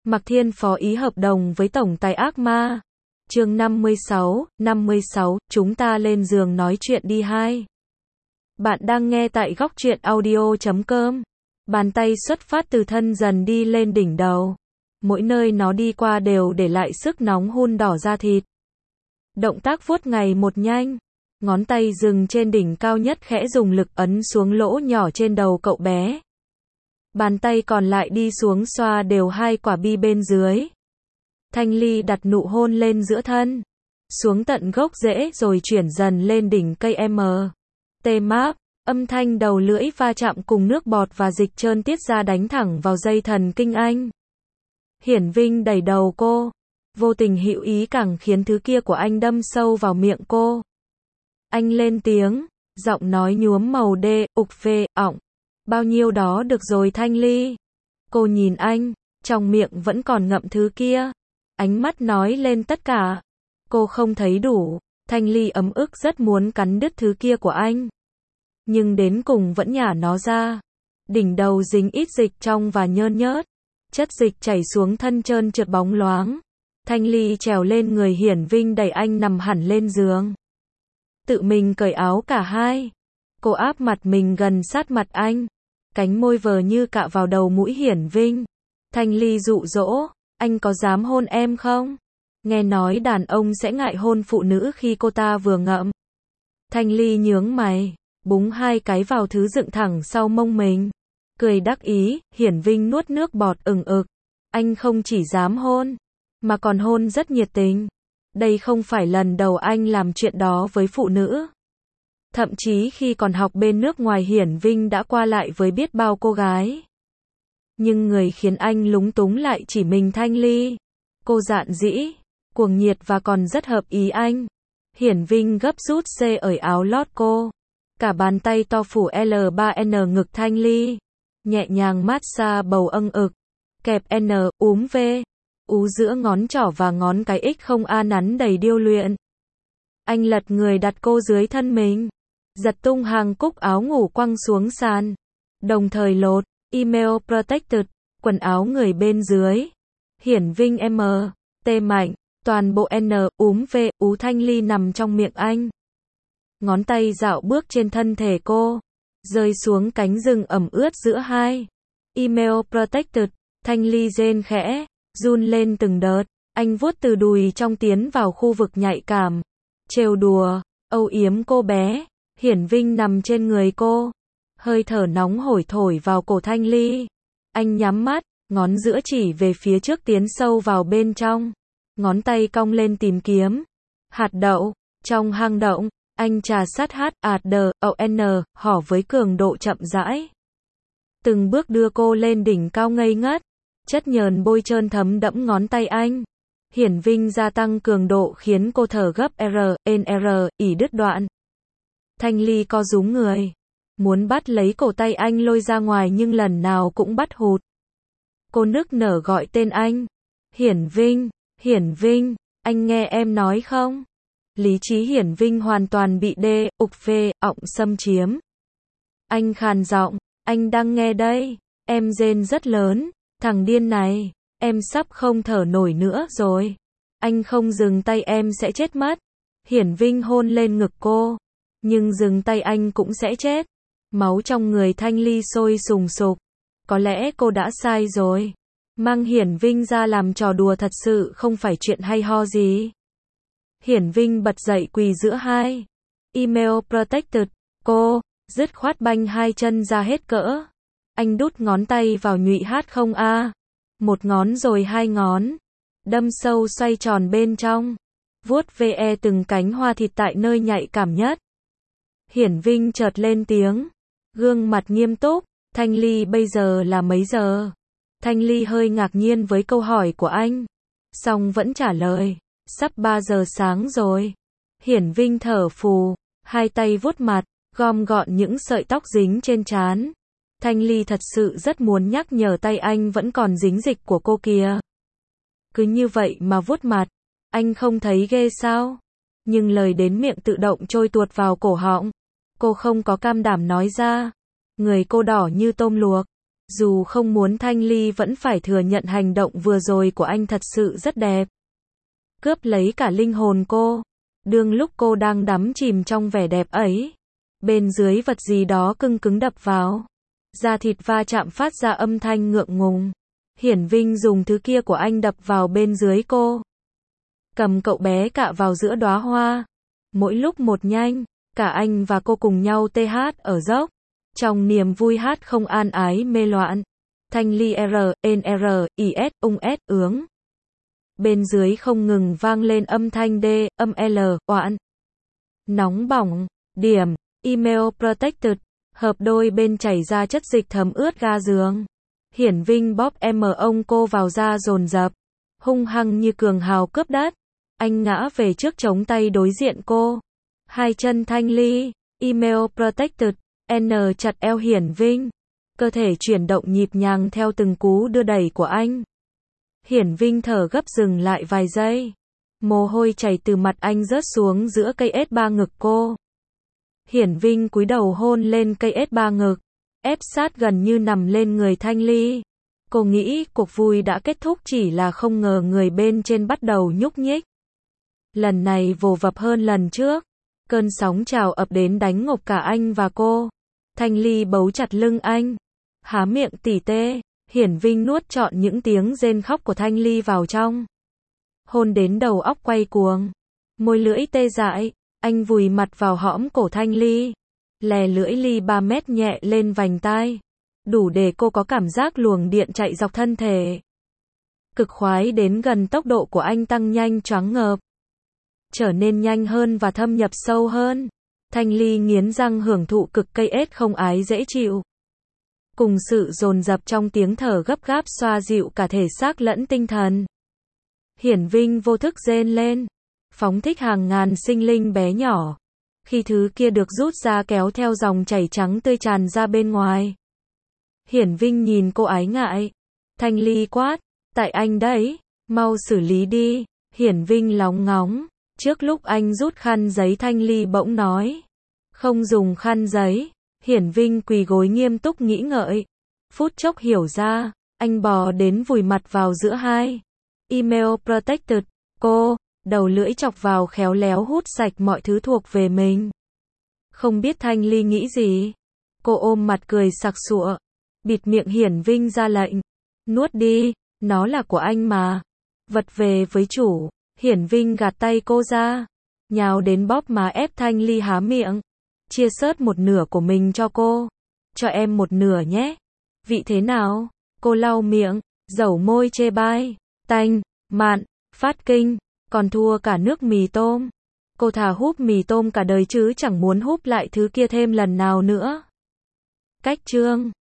Mạc Thiên phó ý hợp đồng với tổng tài ác ma. Chương 56, chúng ta lên giường nói chuyện đi hai. Bạn đang nghe tại góc truyện audio.com. Bàn tay xuất phát từ thân dần đi lên đỉnh đầu. Mỗi nơi nó đi qua đều để lại sức nóng hun đỏ da thịt. Động tác vuốt ngày một nhanh. Ngón tay dừng trên đỉnh cao nhất khẽ dùng lực ấn xuống lỗ nhỏ trên đầu cậu bé. Bàn tay còn lại đi xuống xoa đều hai quả bi bên dưới. Thanh Ly đặt nụ hôn lên giữa thân, xuống tận gốc rễ rồi chuyển dần lên đỉnh cây M. T-máp, âm thanh đầu lưỡi va chạm cùng nước bọt và dịch trơn tiết ra đánh thẳng vào dây thần kinh anh. Hiển Vinh đẩy đầu cô, vô tình hữu ý càng khiến thứ kia của anh đâm sâu vào miệng cô. Anh lên tiếng, giọng nói nhuốm màu đê, ục phê, ỏng. Bao nhiêu đó được rồi Thanh Ly. Cô nhìn anh, trong miệng vẫn còn ngậm thứ kia. Ánh mắt nói lên tất cả. Cô không thấy đủ. Thanh Ly ấm ức rất muốn cắn đứt thứ kia của anh. Nhưng đến cùng vẫn nhả nó ra. Đỉnh đầu dính ít dịch trong và nhơn nhớt. Chất dịch chảy xuống thân trơn trượt bóng loáng. Thanh Ly trèo lên người Hiển Vinh đẩy anh nằm hẳn lên giường. Tự mình cởi áo cả hai. Cô áp mặt mình gần sát mặt anh. Cánh môi vờ như cạ vào đầu mũi Hiển Vinh. Thanh Ly dụ dỗ, anh có dám hôn em không? Nghe nói đàn ông sẽ ngại hôn phụ nữ khi cô ta vừa ngậm. Thanh Ly nhướng mày, búng hai cái vào thứ dựng thẳng sau mông mình. Cười đắc ý, Hiển Vinh nuốt nước bọt ừng ực. Anh không chỉ dám hôn, mà còn hôn rất nhiệt tình. Đây không phải lần đầu anh làm chuyện đó với phụ nữ. Thậm chí khi còn học bên nước ngoài Hiển Vinh đã qua lại với biết bao cô gái. Nhưng người khiến anh lúng túng lại chỉ mình Thanh Ly. Cô dạn dĩ, cuồng nhiệt và còn rất hợp ý anh. Hiển Vinh gấp rút xê ởi áo lót cô. Cả bàn tay to phủ L3N ngực Thanh Ly. Nhẹ nhàng massage bầu âng ực. Kẹp N, úm V. Ú giữa ngón trỏ và ngón cái X không a nắn đầy điêu luyện. Anh lật người đặt cô dưới thân mình. Giật tung hàng cúc áo ngủ quăng xuống sàn. Đồng thời lột, email protected, quần áo người bên dưới. Hiển Vinh M, T mạnh, toàn bộ N, úm V, ú Thanh Ly nằm trong miệng anh. Ngón tay dạo bước trên thân thể cô. Rơi xuống cánh rừng ẩm ướt giữa hai. Email protected, Thanh Ly rên khẽ, run lên từng đợt. Anh vuốt từ đùi trong tiến vào khu vực nhạy cảm. Trêu đùa, âu yếm cô bé. Hiển Vinh nằm trên người cô. Hơi thở nóng hổi thổi vào cổ Thanh Ly. Anh nhắm mắt, ngón giữa chỉ về phía trước tiến sâu vào bên trong. Ngón tay cong lên tìm kiếm. Hạt đậu. Trong hang động, anh trà sát HADON, hỏ với cường độ chậm rãi. Từng bước đưa cô lên đỉnh cao ngây ngất. Chất nhờn bôi trơn thấm đẫm ngón tay anh. Hiển Vinh gia tăng cường độ khiến cô thở gấp ỉ đứt đoạn. Thanh Ly co rúm người. Muốn bắt lấy cổ tay anh lôi ra ngoài nhưng lần nào cũng bắt hụt. Cô nức nở gọi tên anh. Hiển Vinh, anh nghe em nói không? Lý trí Hiển Vinh hoàn toàn bị đê, ục phê, ọng xâm chiếm. Anh khàn giọng, anh đang nghe đây. Em rên rất lớn. Thằng điên này, em sắp không thở nổi nữa rồi. Anh không dừng tay em sẽ chết mất. Hiển Vinh hôn lên ngực cô. Nhưng dừng tay anh cũng sẽ chết. Máu trong người Thanh Ly sôi sùng sục. Có lẽ cô đã sai rồi. Mang Hiển Vinh ra làm trò đùa thật sự không phải chuyện hay ho gì. Hiển Vinh bật dậy quỳ giữa hai. Email protected. Cô, dứt khoát banh hai chân ra hết cỡ. Anh đút ngón tay vào nhụy H0A. Một ngón rồi hai ngón. Đâm sâu xoay tròn bên trong. Vuốt ve từng cánh hoa thịt tại nơi nhạy cảm nhất. Hiển Vinh chợt lên tiếng. Gương mặt nghiêm túc. Thanh Ly bây giờ là mấy giờ? Thanh Ly hơi ngạc nhiên với câu hỏi của anh. Song vẫn trả lời. Sắp 3 giờ sáng rồi. Hiển Vinh thở phù. Hai tay vuốt mặt. Gom gọn những sợi tóc dính trên trán. Thanh Ly thật sự rất muốn nhắc nhở tay anh vẫn còn dính dịch của cô kìa. Cứ như vậy mà vuốt mặt. Anh không thấy ghê sao? Nhưng lời đến miệng tự động trôi tuột vào cổ họng. Cô không có cam đảm nói ra. Người cô đỏ như tôm luộc. Dù không muốn Thanh Ly vẫn phải thừa nhận hành động vừa rồi của anh thật sự rất đẹp. Cướp lấy cả linh hồn cô. Đương lúc cô đang đắm chìm trong vẻ đẹp ấy, bên dưới vật gì đó cứng cứng đập vào. Da thịt va chạm phát ra âm thanh ngượng ngùng. Hiển Vinh dùng thứ kia của anh đập vào bên dưới cô. Cầm cậu bé cạ vào giữa đóa hoa. Mỗi lúc một nhanh, cả anh và cô cùng nhau tê hát ở dốc. Trong niềm vui hát không an ái mê loạn. Thanh Ly is ướng. Bên dưới không ngừng vang lên âm thanh D, âm L, oạn. Nóng bỏng, điểm, email protected. Hợp đôi bên chảy ra chất dịch thấm ướt ga giường. Hiển Vinh bóp ông cô vào da dồn dập. Hung hăng như cường hào cướp đất. Anh ngã về trước chống tay đối diện cô. Hai chân Thanh Ly, email protected, N chặt eo Hiển Vinh. Cơ thể chuyển động nhịp nhàng theo từng cú đưa đẩy của anh. Hiển Vinh thở gấp dừng lại vài giây. Mồ hôi chảy từ mặt anh rớt xuống giữa cây S3 ngực cô. Hiển Vinh cúi đầu hôn lên cây S3 ngực, ép sát gần như nằm lên người Thanh Ly. Cô nghĩ cuộc vui đã kết thúc chỉ là không ngờ người bên trên bắt đầu nhúc nhích. Lần này vồ vập hơn lần trước. Cơn sóng trào ập đến đánh ngộp cả anh và cô. Thanh Ly bấu chặt lưng anh. Há miệng tỉ tê. Hiển Vinh nuốt trọn những tiếng rên khóc của Thanh Ly vào trong. Hôn đến đầu óc quay cuồng. Môi lưỡi tê dại. Anh vùi mặt vào hõm cổ Thanh Ly. Lè lưỡi Ly 3 mét nhẹ lên vành tai. Đủ để cô có cảm giác luồng điện chạy dọc thân thể. Cực khoái đến gần tốc độ của anh tăng nhanh choáng ngợp. Trở nên nhanh hơn và thâm nhập sâu hơn. Thanh Ly nghiến răng hưởng thụ cực cây ết không ái dễ chịu. Cùng sự dồn dập trong tiếng thở gấp gáp xoa dịu cả thể xác lẫn tinh thần. Hiển Vinh vô thức rên lên. Phóng thích hàng ngàn sinh linh bé nhỏ. Khi thứ kia được rút ra kéo theo dòng chảy trắng tươi tràn ra bên ngoài. Hiển Vinh nhìn cô ái ngại. Thanh Ly quát. Tại anh đấy. Mau xử lý đi. Hiển Vinh lóng ngóng. Trước lúc anh rút khăn giấy Thanh Ly bỗng nói. Không dùng khăn giấy. Hiển Vinh quỳ gối nghiêm túc nghĩ ngợi. Phút chốc hiểu ra. Anh bò đến vùi mặt vào giữa hai. Email protected. Cô. Đầu lưỡi chọc vào khéo léo hút sạch mọi thứ thuộc về mình. Không biết Thanh Ly nghĩ gì. Cô ôm mặt cười sặc sụa. Bịt miệng Hiển Vinh ra lệnh. Nuốt đi. Nó là của anh mà. Vật về với chủ. Hiển Vinh gạt tay cô ra. Nhào đến bóp má ép Thanh Ly há miệng. Chia sớt một nửa của mình cho cô. Cho em một nửa nhé. Vị thế nào? Cô lau miệng. Dẩu môi chê bai. Tanh. Mặn. Phát kinh. Còn thua cả nước mì tôm. Cô thà húp mì tôm cả đời chứ chẳng muốn húp lại thứ kia thêm lần nào nữa. Cách chương